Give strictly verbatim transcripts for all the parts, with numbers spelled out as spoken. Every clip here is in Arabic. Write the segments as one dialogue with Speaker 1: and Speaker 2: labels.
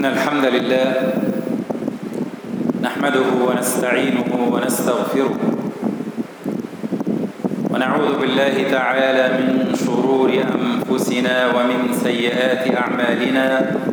Speaker 1: إن الحمد لله نحمده ونستعينه ونستغفره ونعوذ بالله تعالى من شرور أنفسنا ومن سيئات أعمالنا.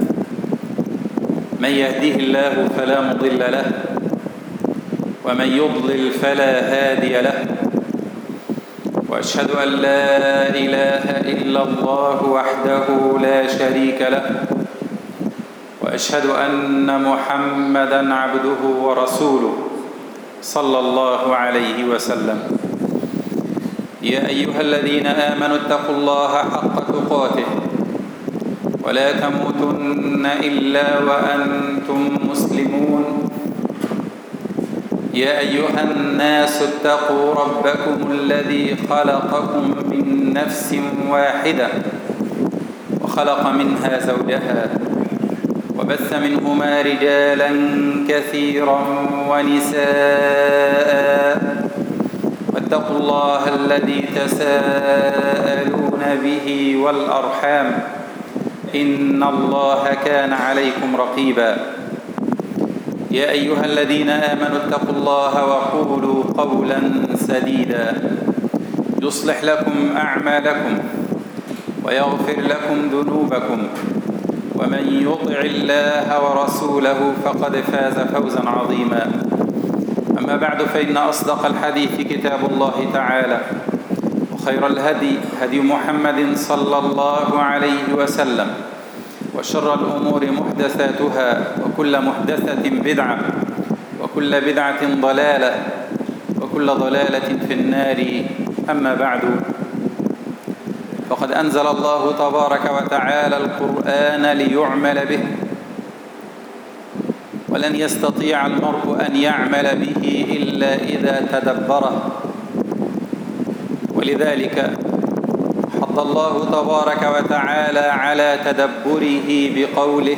Speaker 1: من يهده الله فلا مضل له ومن يضلل فلا هادي له، وأشهد أن لا إله إلا الله وحده لا شريك له، وأشهد أن محمدًا عبده ورسوله صلى الله عليه وسلم. يا أيها الذين آمنوا اتقوا الله حق تقاته ولا تموتن إلا وأنتم مسلمون. يا أيها الناس اتقوا ربكم الذي خلقكم من نفس واحدة وخلق منها زوجها وبث منهما رجالا كثيرا ونساء، واتقوا الله الذي تساءلون به والأرحام إن الله كان عليكم رقيبا. يا أيها الذين آمنوا اتقوا الله وقولوا قولا سديدا يصلح لكم أعمالكم ويغفر لكم ذنوبكم، ومن يطع الله ورسوله فقد فاز فوزا عظيما. أما بعد، فإن أصدق الحديث كتاب الله تعالى، وخير الهدي هدي محمد صلى الله عليه وسلم، وشر الأمور محدثاتها، وكل محدثة بدعة، وكل بدعة ضلالة، وكل ضلالة في النار. أما بعد، فقد أنزل الله تبارك وتعالى القرآن ليعمل به، ولن يستطيع المرء أن يعمل به إلا إذا تدبره. ولذلك حض الله تبارك وتعالى على تدبره بقوله: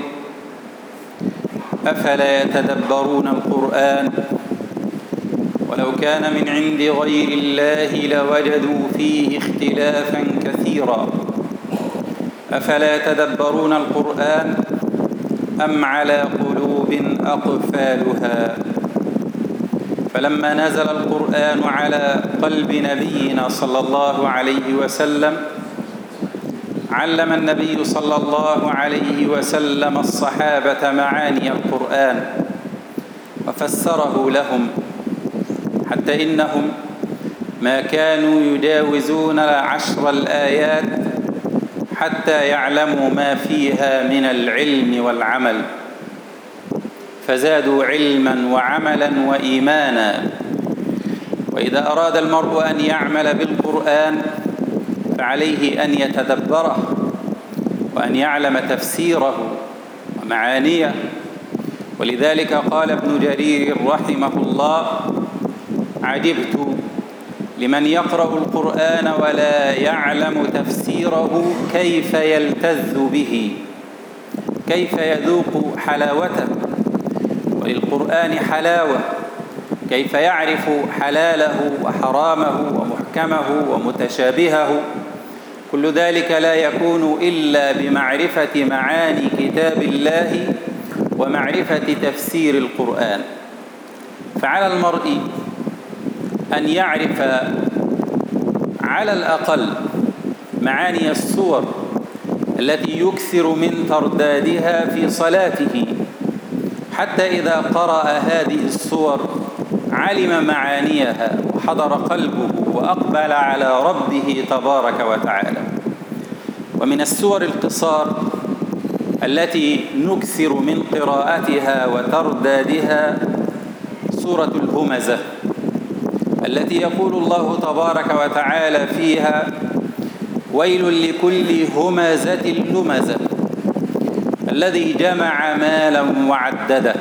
Speaker 1: أفلا يتدبرون القرآن ولو كان من عند غير الله لوجدوا فيه اختلافا كثيرا. أفلا يتدبرون القرآن أم على قلوب أقفالها. فلما نزل القرآن على قلب نبينا صلى الله عليه وسلم، علم النبي صلى الله عليه وسلم الصحابة معاني القرآن وفسره لهم، حتى إنهم ما كانوا يجاوزون عشر الآيات حتى يعلموا ما فيها من العلم والعمل، فزادوا علما وعملا وإيمانا. وإذا أراد المرء أن يعمل بالقرآن فعليه أن يتدبره وأن يعلم تفسيره ومعانيه. ولذلك قال ابن جرير رحمه الله: عجبت لمن يقرأ القرآن ولا يعلم تفسيره كيف يلتذ به، كيف يذوق حلاوته. وللقرآن حلاوة، كيف يعرف حلاله وحرامه ومحكمه ومتشابهه. كل ذلك لا يكون إلا بمعرفة معاني كتاب الله ومعرفة تفسير القرآن. فعلى المرء أن يعرف على الأقل معاني السور التي يكثر من تردادها في صلاته، حتى إذا قرأ هذه السور علم معانيها وحضر قلبه وأقبل على ربه تبارك وتعالى. ومن السور القصار التي نكثر من قراءتها وتردادها سورة الهمزة، التي يقول الله تبارك وتعالى فيها: ويل لكل همزة لمزة الذي جمع مالا وعدده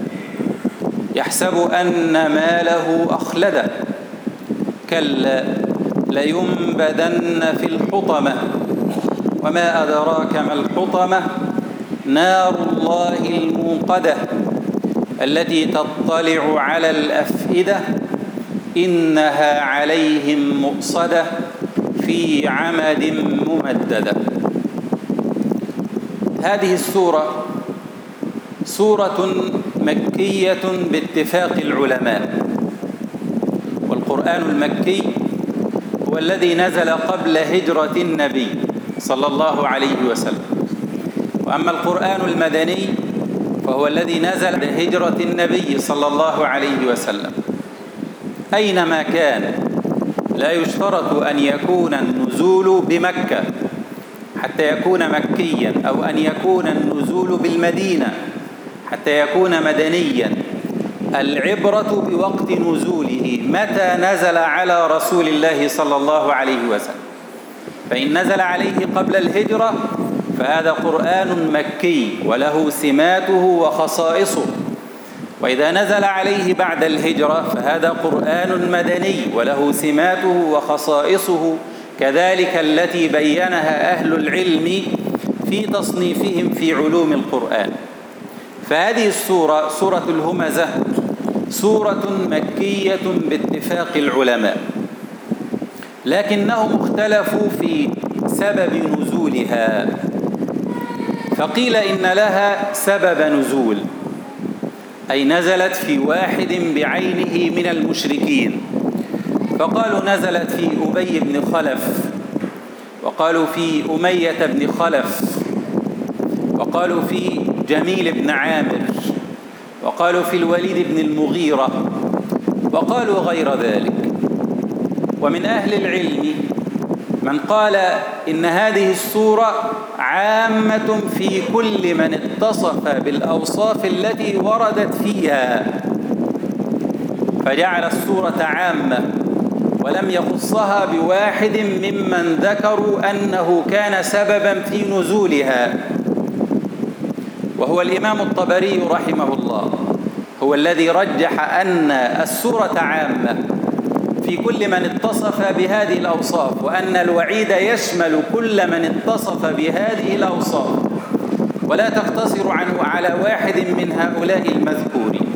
Speaker 1: يحسب أن ماله أخلده كلا لينبذن في الحطمة وما أدراك ما الحطمة نار الله الموقدة التي تطلع على الأفئدة إنها عليهم مؤصدة في عمد ممددة. هذه السورة سورة مكية باتفاق العلماء، والقرآن المكي هو الذي نزل قبل هجرة النبي صلى الله عليه وسلم، وأما القرآن المدني فهو الذي نزل بهجرة النبي صلى الله عليه وسلم. أينما كان لا يشترط أن يكون النزول بمكة حتى يكون مكيا، أو أن يكون النزول بالمدينة حتى يكون مدنيا. العبرة بوقت نزوله، متى نزل على رسول الله صلى الله عليه وسلم. فإن نزل عليه قبل الهجرة فهذا قرآن مكي وله سماته وخصائصه، وإذا نزل عليه بعد الهجرة فهذا قرآن مدني وله سماته وخصائصه، كذلك التي بينها أهل العلم في تصنيفهم في علوم القرآن. فهذه السورة سورة الهمزة سورة مكية باتفاق العلماء، لكنهم اختلفوا في سبب نزولها، فقيل إن لها سبب نزول، أي نزلت في واحد بعينه من المشركين، فقالوا نزلت في أبي بن خلف، وقالوا في أمية بن خلف، وقالوا في جميل بن عامر، وقالوا في الوليد بن المغيرة، وقالوا غير ذلك. ومن أهل العلم من قال إن هذه السورة عامة في كل من اتصف بالأوصاف التي وردت فيها، فجعل السورة عامة ولم يخصها بواحد ممن ذكروا أنه كان سببا في نزولها، وهو الإمام الطبري رحمه الله، هو الذي رجح أن السورة عامة في كل من اتصف بهذه الأوصاف، وأن الوعيد يشمل كل من اتصف بهذه الأوصاف، ولا تقتصر عنه على واحد من هؤلاء المذكورين.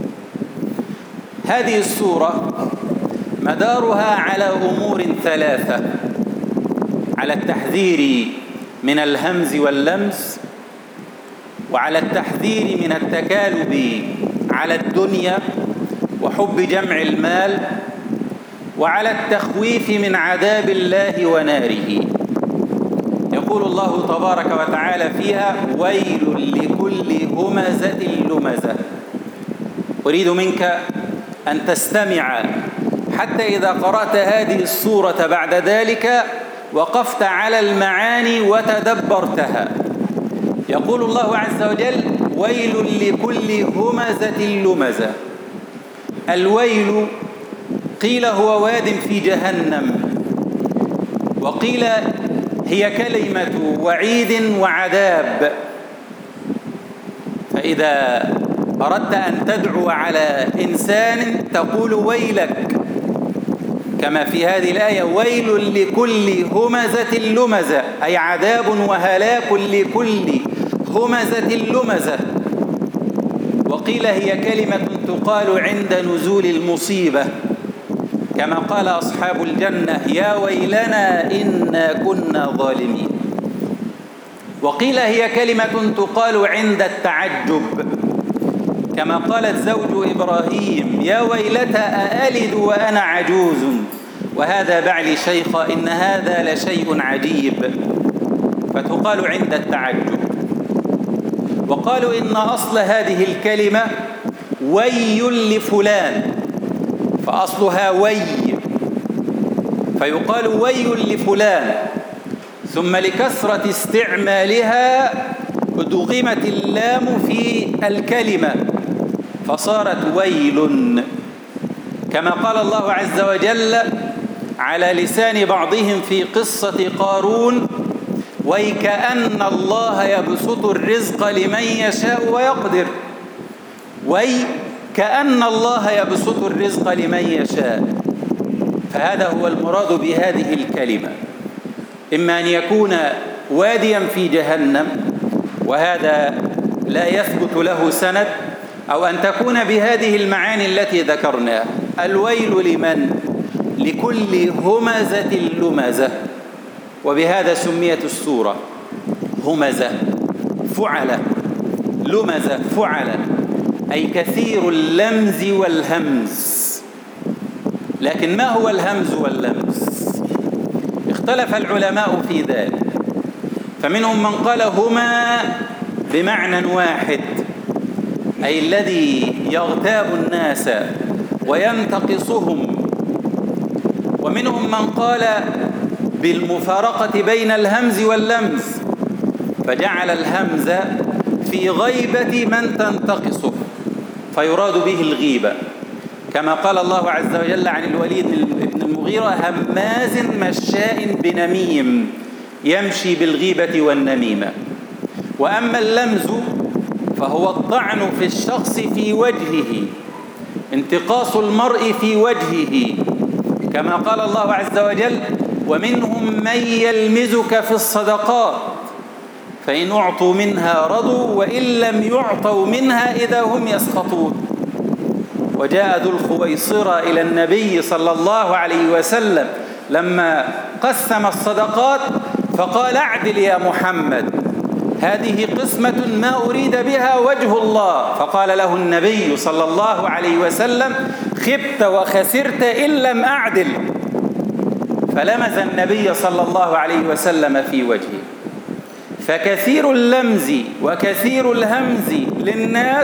Speaker 1: هذه السورة مدارها على أمور ثلاثة: على التحذير من الهمز واللمس، وعلى التحذير من التكالب على الدنيا وحب جمع المال، وعلى التخويف من عذاب الله وناره. يقول الله تبارك وتعالى فيها: ويل لكل همزة لمزة. أريد منك أن تستمع حتى إذا قرأت هذه السورة بعد ذلك وقفت على المعاني وتدبرتها. يقول الله عز وجل: ويل لكل همزة لمزة. الويل قيل هو واد في جهنم، وقيل هي كلمة وعيد وعذاب. فإذا أردت أن تدعو على إنسان تقول ويلك، كما في هذه الآية: ويل لكل همزة لمزة، أي عذاب وهلاك لكل همزة لمزة. وقيل هي كلمة تقال عند نزول المصيبة، كما قال أصحاب الجنة: يا ويلنا إنا كنا ظالمين. وقيل هي كلمة تقال عند التعجب، كما قالت زوج إبراهيم: يا ويلتى أألد وأنا عجوز وهذا بعلي شيخا إن هذا لشيء عجيب، فتقال عند التعجب. وقالوا إن أصل هذه الكلمة وي لفلان، فأصلها وي، فيقال وي لفلان، ثم لكثرة استعمالها أدغمت اللام في الكلمة فصارت ويل، كما قال الله عز وجل على لسان بعضهم في قصة قارون: ويكأن الله يبسط الرزق لمن يشاء ويقدر. ويكأن الله يبسط الرزق لمن يشاء. فهذا هو المراد بهذه الكلمة، إما أن يكون واديا في جهنم وهذا لا يثبت له سند، أو أن تكون بهذه المعاني التي ذكرناها. الويل لمن؟ لكل همزة لمزة. وبهذا سميت السورة همزة، فعلة، لمز فعل، أي كثير اللمز والهمز. لكن ما هو الهمز واللمز؟ اختلف العلماء في ذلك، فمنهم من قال هما بمعنى واحد، أي الذي يغتاب الناس وينتقصهم، ومنهم من قال بالمفارقة بين الهمز واللمز، فجعل الهمز في غيبة من تنتقصه فيراد به الغيبة، كما قال الله عز وجل عن الوليد بن المغيرة: هماز مشاء بنميم يمشي بالغيبة والنميمة. وأما اللمز فهو الطعن في الشخص في وجهه، انتقاص المرء في وجهه، كما قال الله عز وجل: ومنهم من يلمزك في الصدقات فإن أعطوا منها رضوا وإن لم يعطوا منها إذا هم يسخطون. وجاء ذو الخويصرة إلى النبي صلى الله عليه وسلم لما قسم الصدقات فقال: اعدل يا محمد، هذه قسمة ما أريد بها وجه الله. فقال له النبي صلى الله عليه وسلم: خبت وخسرت إن لم أعدل. فلمز النبي صلى الله عليه وسلم في وجهه. فكثير اللمز وكثير الهمز للناس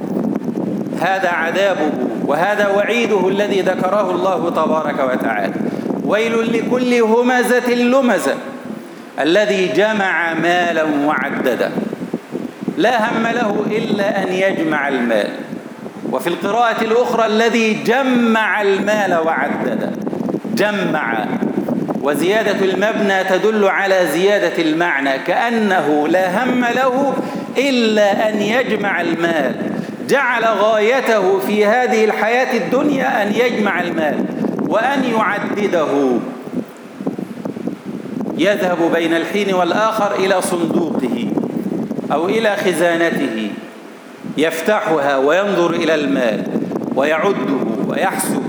Speaker 1: هذا عذابه وهذا وعيده الذي ذكره الله تبارك وتعالى: ويل لكل همزة لمزة الذي جمع مالا وعدده. لا هم له إلا أن يجمع المال. وفي القراءة الأخرى: الذي جمع المال وعدده. جمع، وزيادة المبنى تدل على زيادة المعنى، كأنه لا هم له إلا أن يجمع المال، جعل غايته في هذه الحياة الدنيا أن يجمع المال وأن يعدده، يذهب بين الحين والآخر إلى صندوقه أو إلى خزانته يفتحها وينظر إلى المال ويعده ويحسب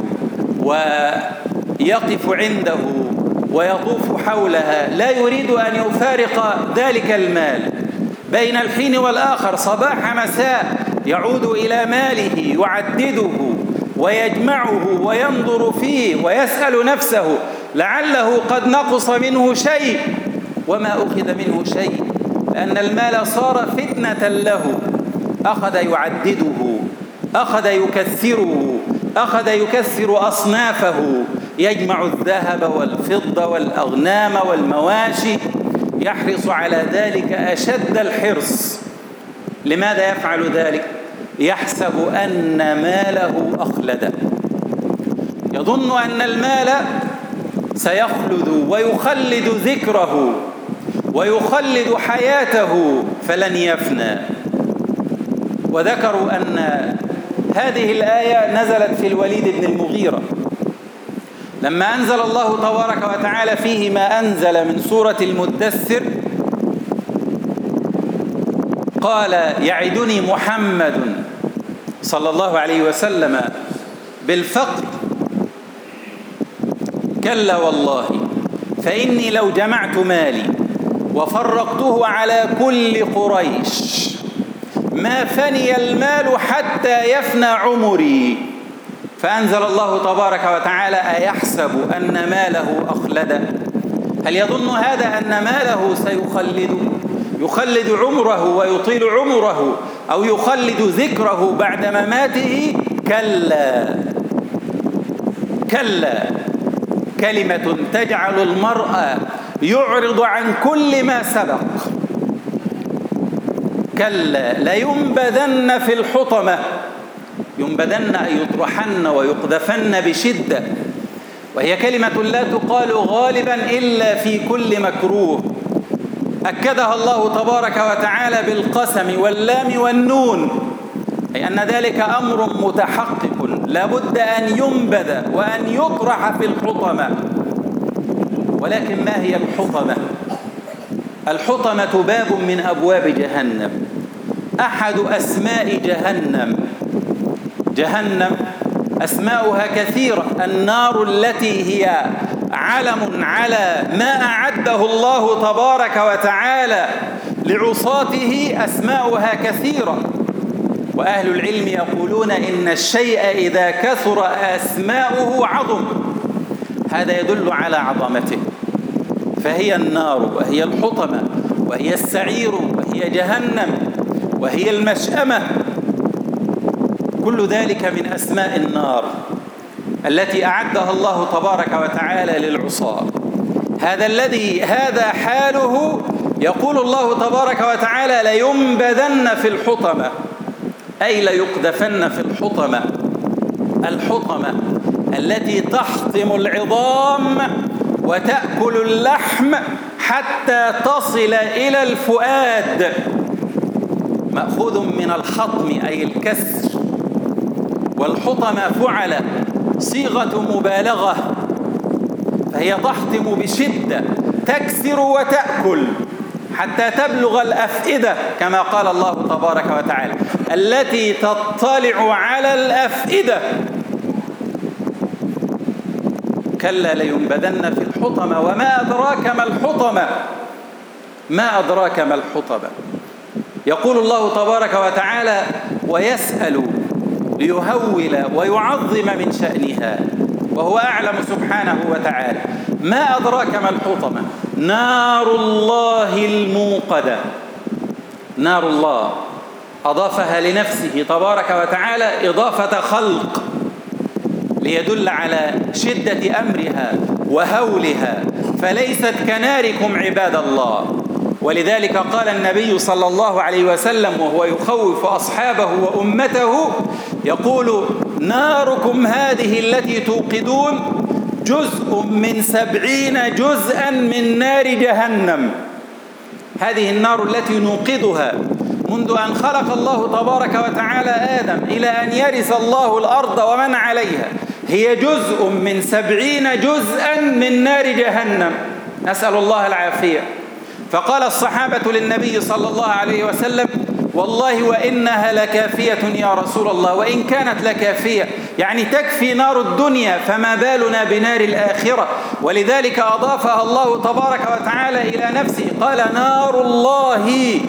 Speaker 1: ويقف عنده ويطوف حولها، لا يريد أن يفارق ذلك المال. بين الحين والآخر صباح مساء يعود إلى ماله يعدده ويجمعه وينظر فيه ويسأل نفسه لعله قد نقص منه شيء، وما أخذ منه شيء، لأن المال صار فتنة له. أخذ يعدده، أخذ يكثره، أخذ يكثر أصنافه، يجمع الذهب والفضة والأغنام والمواشي، يحرص على ذلك أشد الحرص. لماذا يفعل ذلك؟ يحسب أن ماله أخلد، يظن أن المال سيخلد ويخلد ذكره ويخلد حياته فلن يفنى. وذكروا أن هذه الآية نزلت في الوليد بن المغيرة لما أنزل الله تبارك وتعالى فيه ما أنزل من سورة المدثر، قال: يعدني محمد صلى الله عليه وسلم بالفقر، كلا والله، فإني لو جمعت مالي وفرقته على كل قريش ما فني المال حتى يفنى عمري. فأنزل الله تبارك وتعالى: أيحسب أن ماله أخلد؟ هل يظن هذا أن ماله سيخلد يخلد عمره ويطيل عمره أو يخلد ذكره بعد مماته؟ كلا كلا، كلمة تجعل المرء يعرض عن كل ما سبق. كلا لينبذن في الحطمة، ينبذن أي يطرحن ويقذفن بشدة، وهي كلمة لا تقال غالبا إلا في كل مكروه، أكدها الله تبارك وتعالى بالقسم واللام والنون، أي أن ذلك أمر متحقق لا بد أن ينبذ وأن يطرح في الحطمة. ولكن ما هي الحطمة؟ الحطمة باب من أبواب جهنم، أحد أسماء جهنم. جهنم أسماؤها كثيرة، النار التي هي علم على ما أعده الله تبارك وتعالى لعصاته أسماؤها كثيرة، وأهل العلم يقولون إن الشيء إذا كثر أسماؤه عظم، هذا يدل على عظمته. فهي النار وهي الحطمة وهي السعير وهي جهنم وهي المشأمة، كل ذلك من أسماء النار التي أعدها الله تبارك وتعالى للعصاة. هذا الذي هذا حاله، يقول الله تبارك وتعالى: لينبذن في الحطمة، أي ليقذفن في الحطمة. الحطمة التي تحطم العظام وتأكل اللحم حتى تصل إلى الفؤاد، مأخوذ من الحطم أي الكسر، والحطمة فعل صيغة مبالغة، فهي تحطم بشدة، تكسر وتأكل حتى تبلغ الأفئدة، كما قال الله تبارك وتعالى: التي تطلع على الأفئدة. كلا لينبذن في الحطمة وما أدراك ما الحطمة، ما أدراك ما الحطمة. يقول الله تبارك وتعالى: ويسأل ليهول ويعظم من شأنها، وهو أعلم سبحانه وتعالى. ما أدراك ما الحطمة؟ نار الله الموقدة. نار الله أضافها لنفسه تبارك وتعالى إضافة خلق، ليدل على شدة أمرها وهولها، فليست كناركم عباد الله. ولذلك قال النبي صلى الله عليه وسلم وهو يخوف أصحابه وأمته، يقول: ناركم هذه التي توقدون جزء من سبعين جزءا من نار جهنم. هذه النار التي نوقدها منذ أن خلق الله تبارك وتعالى آدم إلى أن يرث الله الأرض ومن عليها، هي جزء من سبعين جزءا من نار جهنم، نسأل الله العافية. فقال الصحابة للنبي صلى الله عليه وسلم: والله وإنها لكافية يا رسول الله. وإن كانت لكافية يعني تكفي نار الدنيا، فما بالنا بنار الآخرة؟ ولذلك أضافها الله تبارك وتعالى إلى نفسه، قال: نار الله،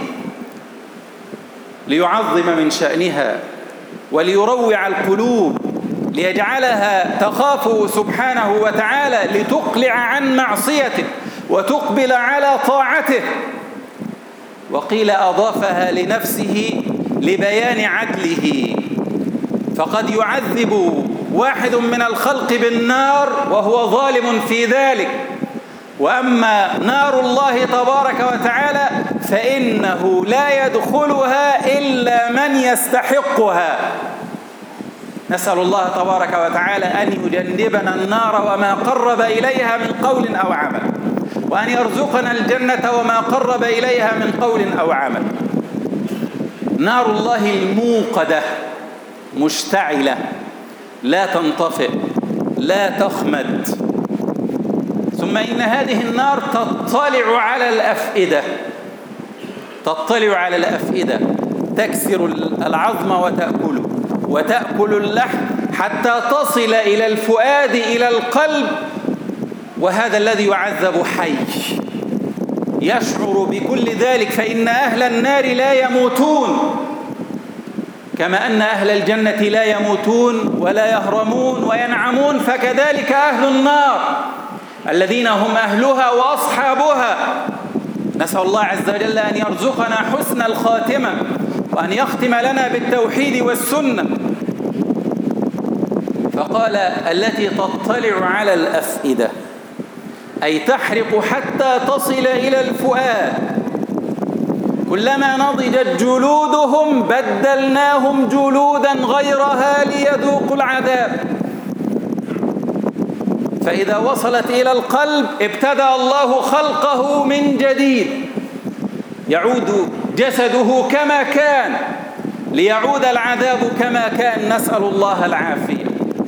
Speaker 1: ليعظم من شأنها وليروع القلوب، ليجعلها تخاف سبحانه وتعالى، لتقلع عن معصيته وتقبل على طاعته. وقيل أضافها لنفسه لبيان عدله، فقد يعذب واحد من الخلق بالنار وهو ظالم في ذلك، وأما نار الله تبارك وتعالى فإنه لا يدخلها إلا من يستحقها. نسأل الله تبارك وتعالى أن يجنبنا النار وما قرب إليها من قول أو عمل، وأن يرزقنا الجنة وما قرب إليها من قول أو عمل. نار الله الموقدة، مشتعلة، لا تنطفئ، لا تخمد. ثم إن هذه النار تطلع على الأفئدة، تطلع على الأفئدة، تكسر العظم وتأكله، وتأكل اللحم حتى تصل إلى الفؤاد، إلى القلب. وهذا الذي يعذب حي يشعر بكل ذلك، فإن أهل النار لا يموتون، كما أن أهل الجنة لا يموتون ولا يهرمون وينعمون، فكذلك أهل النار الذين هم أهلها وأصحابها. نسأل الله عز وجل أن يرزقنا حسن الخاتمة، وأن يختم لنا بالتوحيد والسنة. فقال: التي تطلع على الأفئدة، أي تحرق حتى تصل إلى الفؤاد. كلما نضجت جلودهم بدلناهم جلودا غيرها ليذوقوا العذاب. فإذا وصلت إلى القلب ابتدأ الله خلقه من جديد، يعود جسده كما كان، ليعود العذاب كما كان، نسأل الله العافية.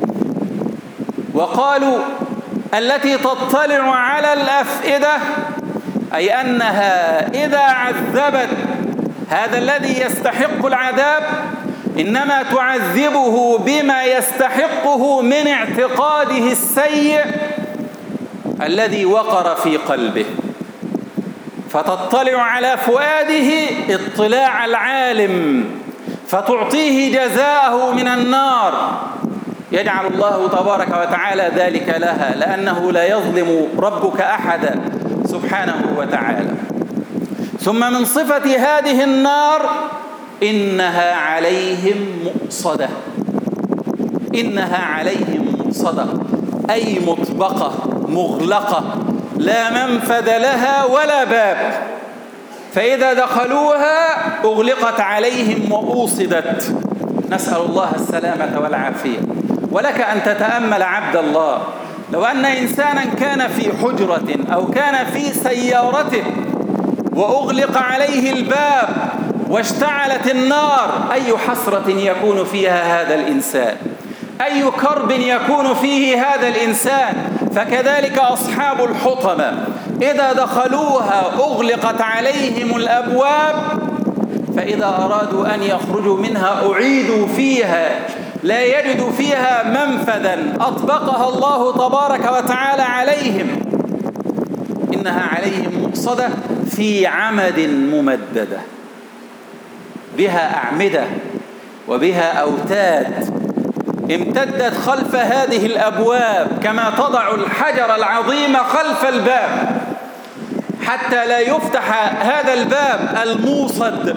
Speaker 1: وقالوا: التي تطلع على الأفئدة، أي أنها إذا عذبت هذا الذي يستحق العذاب إنما تعذبه بما يستحقه من اعتقاده السيء الذي وقر في قلبه. فتطلع على فؤاده اطلاع العالم فتعطيه جزاءه من النار، يجعل الله تبارك وتعالى ذلك لها، لأنه لا يظلم ربك أحدا سبحانه وتعالى. ثم من صفة هذه النار إنها عليهم مؤصدة، إنها عليهم مؤصدة أي مطبقة مغلقة لا منفذ لها ولا باب، فإذا دخلوها أغلقت عليهم وأوصدت، نسأل الله السلامة والعافية. ولك أن تتأمل عبد الله، لو أن إنسانا كان في حجرة أو كان في سيارته وأغلق عليه الباب واشتعلت النار، أي حسرة يكون فيها هذا الإنسان، أي كرب يكون فيه هذا الإنسان. فكذلك أصحاب الحطمة إذا دخلوها أغلقت عليهم الأبواب، فإذا أرادوا أن يخرجوا منها أعيدوا فيها، لا يجدوا فيها منفذا أطبقها الله تبارك وتعالى عليهم. إنها عليهم مؤصدة في عمد ممددة، بها أعمدة وبها أوتاد امتدت خلف هذه الأبواب، كما تضع الحجر العظيم خلف الباب حتى لا يفتح هذا الباب الموصد.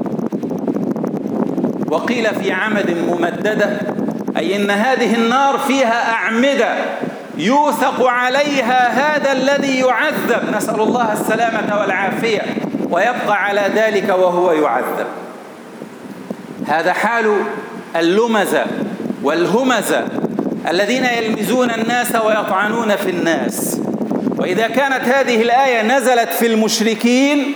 Speaker 1: وقيل في عمد ممددة، أي إن هذه النار فيها أعمدة يوثق عليها هذا الذي يعذب، نسأل الله السلامة والعافية، ويبقى على ذلك وهو يعذب. هذا حال اللمزة والهمزة الذين يلمزون الناس ويطعنون في الناس. وإذا كانت هذه الآية نزلت في المشركين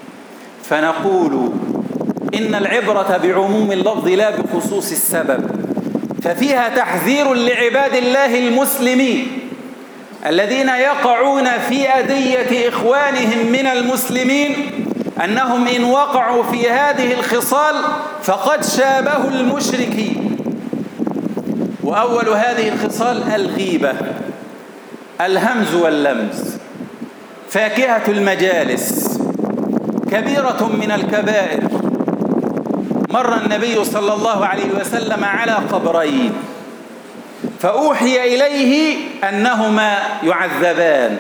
Speaker 1: فنقول إن العبرة بعموم اللفظ لا بخصوص السبب، ففيها تحذير لعباد الله المسلمين الذين يقعون في أذية إخوانهم من المسلمين، أنهم إن وقعوا في هذه الخصال فقد شابهوا المشركين. وأول هذه الخصال الغيبة، الهمز واللمز، فاكهة المجالس، كبيرة من الكبائر. مر النبي صلى الله عليه وسلم على قبرين فأوحي إليه أنهما يعذبان،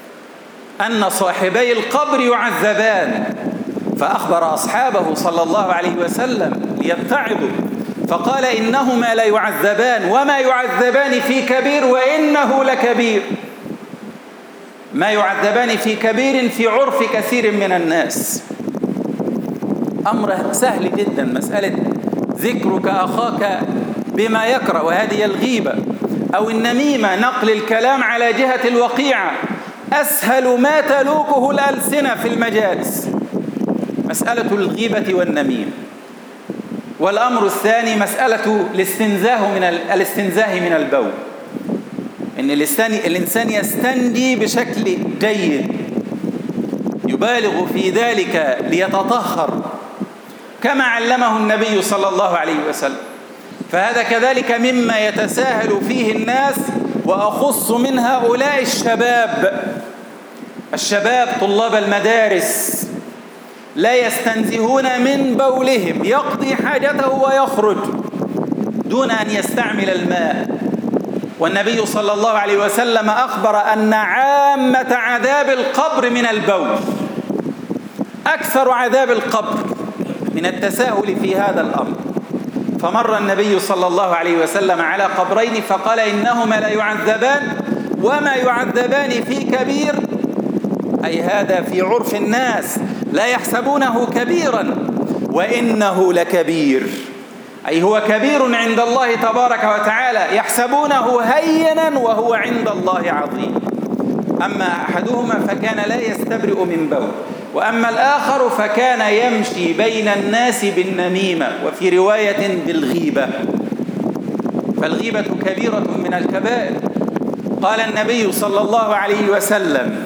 Speaker 1: أن صاحبي القبر يعذبان، فأخبر أصحابه صلى الله عليه وسلم ليتعظوا فقال إنهما لا يعذبان وما يعذبان في كبير وإنه لكبير. ما يعذبان في كبير في عرف كثير من الناس، أمر سهل جدا، مسألة ذكرك أخاك بما يكره، وهذه الغيبة أو النميمة، نقل الكلام على جهة الوقيعة، أسهل ما تلوكه الألسنة في المجالس، مسألة الغيبة والنميمة. والأمر الثاني مسألة الاستنزاه من الاستنزاه من البول، إن الإنسان يستنجي بشكل جيد يبالغ في ذلك ليتطهر كما علمه النبي صلى الله عليه وسلم. فهذا كذلك مما يتساهل فيه الناس، وأخص من هؤلاء الشباب الشباب طلاب المدارس، لا يستنزهون من بولهم، يقضي حاجته ويخرج دون أن يستعمل الماء. والنبي صلى الله عليه وسلم أخبر أن عامة عذاب القبر من البول، أكثر عذاب القبر من التساهل في هذا الأمر. فمر النبي صلى الله عليه وسلم على قبرين فقال إنهما لا يعذبان وما يعذبان في كبير، أي هذا في عرف الناس لا يحسبونه كبيرا وإنه لكبير، أي هو كبير عند الله تبارك وتعالى، يحسبونه هينا وهو عند الله عظيم. أما أحدهما فكان لا يستبرئ من بول، وأما الآخر فكان يمشي بين الناس بالنميمة، وفي رواية بالغيبة. فالغيبة كبيرة من الكبائر. قال النبي صلى الله عليه وسلم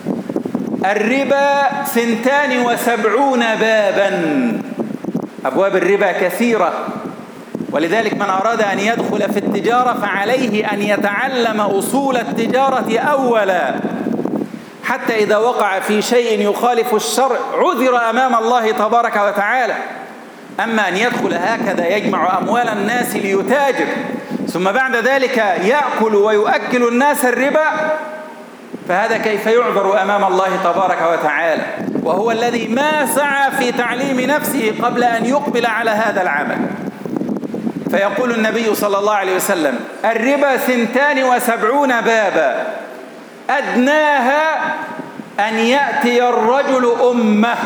Speaker 1: الربا ثنتان وسبعون بابا، أبواب الربا كثيرة، ولذلك من أراد أن يدخل في التجارة فعليه أن يتعلم أصول التجارة أولا حتى إذا وقع في شيء يخالف الشرع عذر أمام الله تبارك وتعالى. أما أن يدخل هكذا يجمع أموال الناس ليتاجر ثم بعد ذلك يأكل ويؤكل الناس الربا، فهذا كيف يعذر أمام الله تبارك وتعالى، وهو الذي ما سعى في تعليم نفسه قبل أن يقبل على هذا العمل. فيقول النبي صلى الله عليه وسلم: الربا ثنتان وسبعون بابا أدناها أن يأتي الرجل أمه.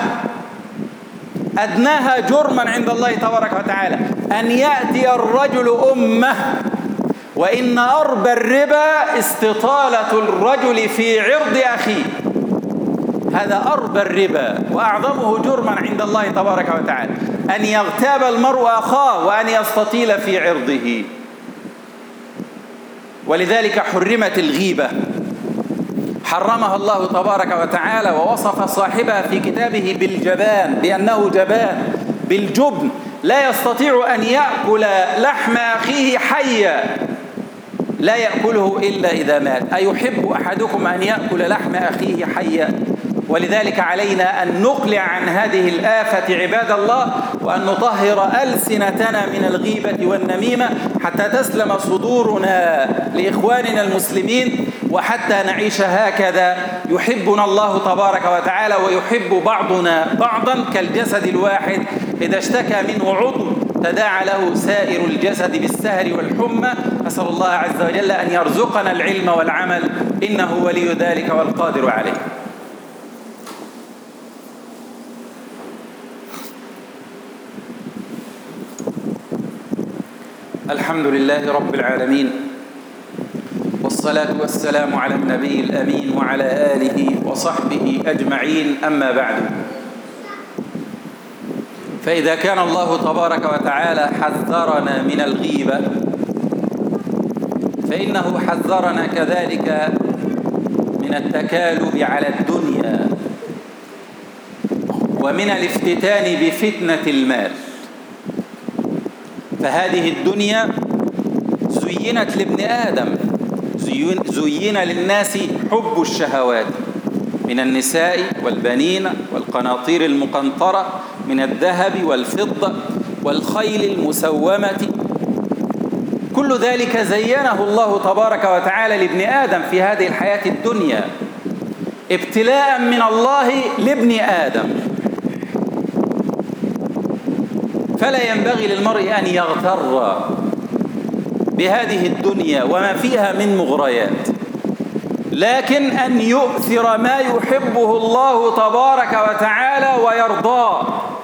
Speaker 1: أدناها جرما عند الله تبارك وتعالى أن يأتي الرجل أمه، وإن أربى الربا استطالة الرجل في عرض أخيه. هذا أربى الربا وأعظمه جرما عند الله تبارك وتعالى، أن يغتاب المرء أخاه وأن يستطيل في عرضه. ولذلك حرمت الغيبة، حرمها الله تبارك وتعالى ووصف صاحبها في كتابه بالجبان، بأنه جبان بالجبن، لا يستطيع أن يأكل لحم أخيه حيا، لا يأكله إلا إذا مات. أيحب أحدكم أن يأكل لحم أخيه حيا؟ ولذلك علينا أن نقلع عن هذه الآفة عباد الله، وأن نطهر ألسنتنا من الغيبة والنميمة حتى تسلم صدورنا لإخواننا المسلمين، وحتى نعيش هكذا يحبنا الله تبارك وتعالى ويحب بعضنا بعضا كالجسد الواحد إذا اشتكى منه عضو تداعى له سائر الجسد بالسهر والحمى. أسأل الله عز وجل أن يرزقنا العلم والعمل، إنه ولي ذلك والقادر عليه. الحمد لله رب العالمين، والصلاة والسلام على النبي الأمين وعلى آله وصحبه أجمعين، أما بعد. فإذا كان الله تبارك وتعالى حذرنا من الغيبة، فإنه حذرنا كذلك من التكالب على الدنيا ومن الافتتان بفتنة المال. فهذه الدنيا زينت لابن آدم، زين للناس حب الشهوات من النساء والبنين والقناطير المقنطرة من الذهب والفضة والخيل المسومة. كل ذلك زينه الله تبارك وتعالى لابن آدم في هذه الحياة الدنيا ابتلاء من الله لابن آدم. فلا ينبغي للمرء أن يغتر بهذه الدنيا وما فيها من مغريات، لكن أن يؤثر ما يحبه الله تبارك وتعالى ويرضاه.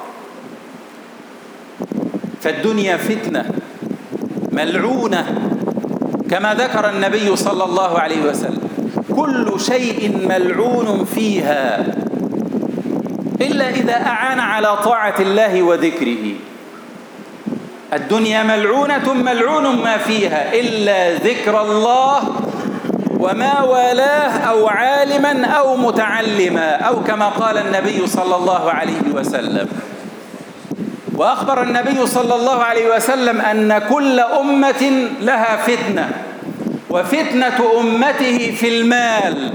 Speaker 1: فالدنيا فتنة ملعونة كما ذكر النبي صلى الله عليه وسلم: كل شيء ملعون فيها إلا إذا أعان على طاعة الله وذكره. الدنيا ملعونة ملعون ما فيها إلا ذكر الله وما والاه، أو عالما أو متعلما، أو كما قال النبي صلى الله عليه وسلم. وأخبر النبي صلى الله عليه وسلم أن كل أمة لها فتنة، وفتنة أمته في المال.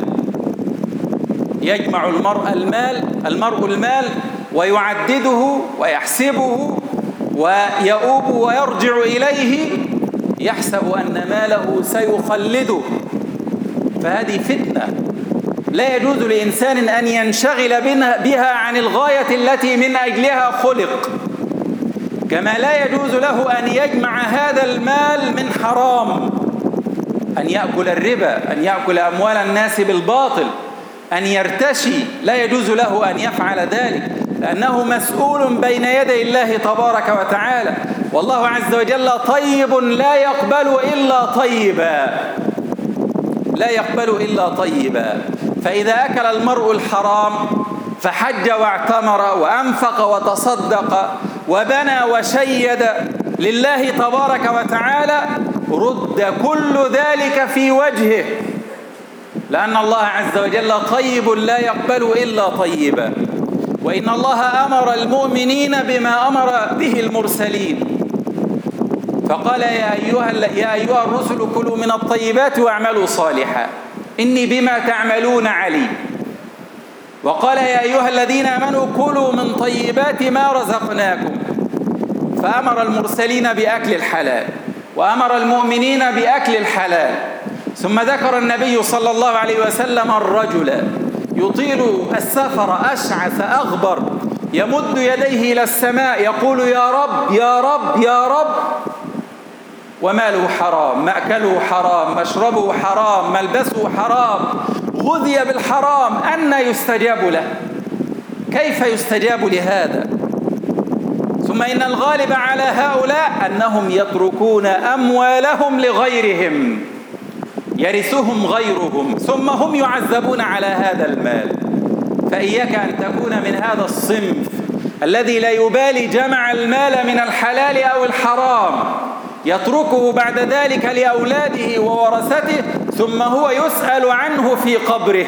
Speaker 1: يجمع المرء المال المرء المال ويعدده ويحسبه ويؤوب ويرجع إليه يحسب أن ماله سيخلده. فهذه فتنة لا يجوز لإنسان أن ينشغل بها عن الغاية التي من أجلها خلق، كما لا يجوز له أن يجمع هذا المال من حرام، أن يأكل الربا، أن يأكل أموال الناس بالباطل، أن يرتشي، لا يجوز له أن يفعل ذلك، لأنه مسؤول بين يدي الله تبارك وتعالى. والله عز وجل طيب لا يقبل إلا طيبا، لا يقبل إلا طيبا. فإذا أكل المرء الحرام فحج واعتمر وأنفق وتصدق وبنى وشيد لله تبارك وتعالى، رد كل ذلك في وجهه، لأن الله عز وجل طيب لا يقبل إلا طيبا. وإن الله أمر المؤمنين بما أمر به المرسلين، فقال: يا أيها, يا أيها الرسل كلوا من الطيبات واعملوا صالحا إني بما تعملون عليم. وقال يا أيها الذين آمنوا كلوا من طيبات ما رزقناكم، فأمر المرسلين بأكل الحلال وأمر المؤمنين بأكل الحلال. ثم ذكر النبي صلى الله عليه وسلم الرجل يطيل السفر أشعث أغبر يمد يديه إلى السماء يقول يا رب يا رب يا رب، وماله حرام، مأكله حرام، مشربه حرام، ملبسه حرام، غذي بالحرام، أن يستجاب له؟ كيف يستجاب لهذا؟ ثم إن الغالب على هؤلاء أنهم يتركون أموالهم لغيرهم يرثهم غيرهم، ثم هم يعذبون على هذا المال. فإياك أن تكون من هذا الصنف الذي لا يبالي جمع المال من الحلال أو الحرام، يتركه بعد ذلك لأولاده وورثته، ثم هو يسأل عنه في قبره.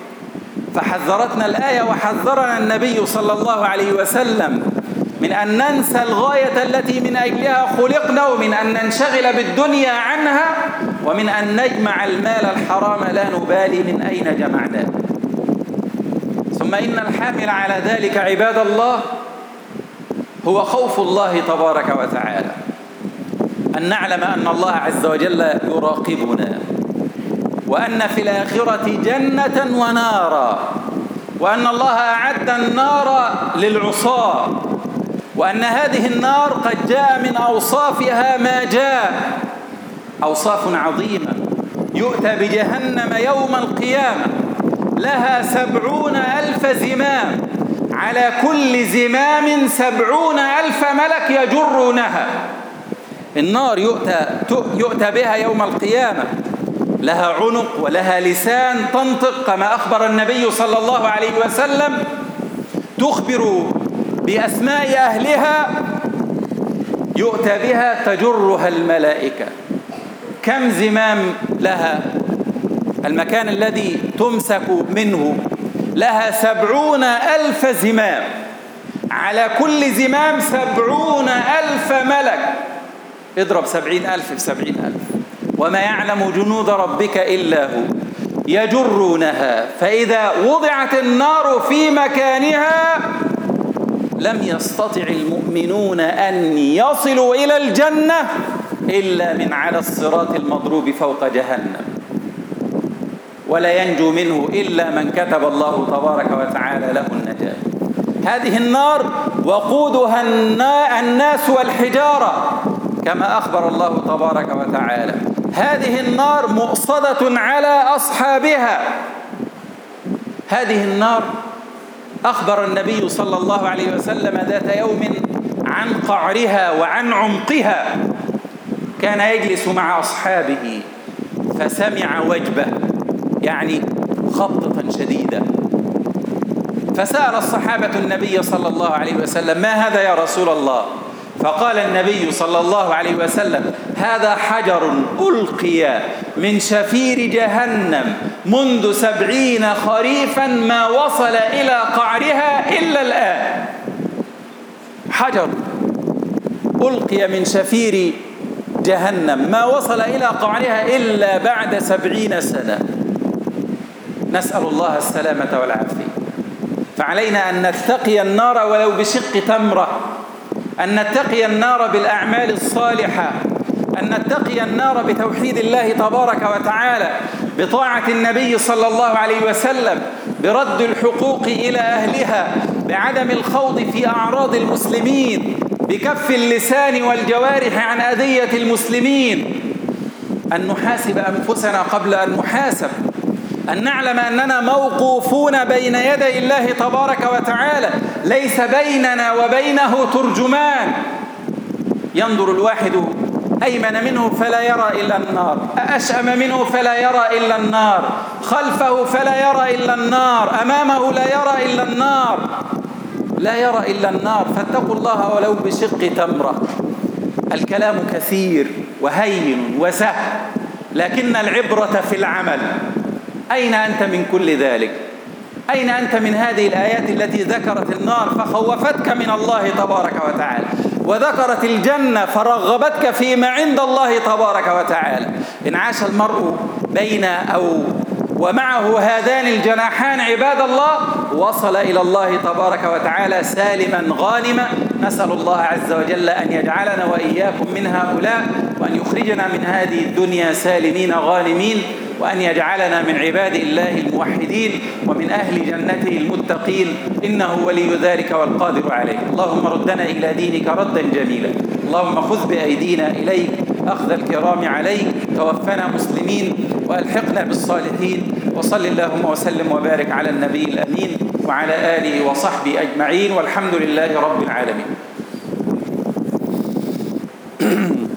Speaker 1: فحذرتنا الآية وحذرنا النبي صلى الله عليه وسلم من أن ننسى الغاية التي من أجلها خلقنا، ومن أن ننشغل بالدنيا عنها، ومن أن نجمع المال الحرام لا نبالي من أين جمعناه. ثم إن الحامل على ذلك عباد الله هو خوف الله تبارك وتعالى، أن نعلم أن الله عز وجل يراقبنا، وأن في الآخرة جنة ونارا، وأن الله أعد النار للعصاة، وأن هذه النار قد جاء من أوصافها ما جاء، أوصاف عظيمة. يؤتى بجهنم يوم القيامة لها سبعون ألف زمام، على كل زمام سبعون ألف ملك يجرونها. النار يؤتى, يؤتى بها يوم القيامة، لها عنق ولها لسان تنطق كما أخبر النبي صلى الله عليه وسلم، تخبر بأسماء أهلها، يؤتى بها تجرها الملائكة. كم زمام لها؟ المكان الذي تمسك منه لها سبعون ألف زمام، على كل زمام سبعون ألف ملك. اضرب سبعين ألف في سبعين ألف، وما يعلم جنود ربك إلا هو. يجرونها، فإذا وضعت النار في مكانها لم يستطع المؤمنون أن يصلوا إلى الجنة إلا من على الصراط المضروب فوق جهنم، ولا ينجو منه إلا من كتب الله تبارك وتعالى له النجاة. هذه النار وقودها الناس والحجارة كما أخبر الله تبارك وتعالى. هذه النار مؤصدة على أصحابها. هذه النار أخبر النبي صلى الله عليه وسلم ذات يوم عن قعرها وعن عمقها. كان يجلس مع أصحابه فسمع وجبة، يعني خبطة شديدة، فسأل الصحابة النبي صلى الله عليه وسلم ما هذا يا رسول الله؟ فقال النبي صلى الله عليه وسلم هذا حجر ألقي من شفير جهنم منذ سبعين خريفا ما وصل إلى قعرها إلا الآن. حجر ألقي من شفير جهنم ما وصل إلى قعرها إلا بعد سبعين سنة. نسأل الله السلامة والعافية. فعلينا أن نتقي النار ولو بشق تمرة، أن نتقي النار بالأعمال الصالحة، أن نتقي النار بتوحيد الله تبارك وتعالى، بطاعة النبي صلى الله عليه وسلم، برد الحقوق إلى أهلها، بعدم الخوض في أعراض المسلمين، بكف اللسان والجوارح عن أذية المسلمين، أن نحاسب أنفسنا قبل أن نحاسب، أن نعلم أننا موقوفون بين يدي الله تبارك وتعالى، ليس بيننا وبينه ترجمان. ينظر الواحد أيمن منه فلا يرى إلا النار، أشأم منه فلا يرى إلا النار، خلفه فلا يرى إلا النار، أمامه لا يرى إلا النار، لا يرى إلا النار. فاتقوا الله ولو بشق تمرة. الكلام كثير وهين وسهل، لكن العبرة في العمل. أين أنت من كل ذلك؟ أين أنت من هذه الآيات التي ذكرت النار فخوفتك من الله تبارك وتعالى، وذكرت الجنة فرغبتك فيما عند الله تبارك وتعالى؟ إن عاش المرء بين أو ومعه هذان الجناحان عباد الله وصل إلى الله تبارك وتعالى سالما غانما. نسأل الله عز وجل أن يجعلنا وإياكم من هؤلاء، وأن يخرجنا من هذه الدنيا سالمين غانمين، وأن يجعلنا من عباد الله الموحدين ومن أهل جنته المتقين، إنه ولي ذلك والقادر عليه. اللهم ردنا إلى دينك ردا جميلا، اللهم خذ بأيدينا إليك أخذ الكرام عليك، توفنا مسلمين وألحقنا بالصالحين. وصل اللهم وسلم وبارك على النبي الأمين وعلى آله وصحبه أجمعين، والحمد لله رب العالمين.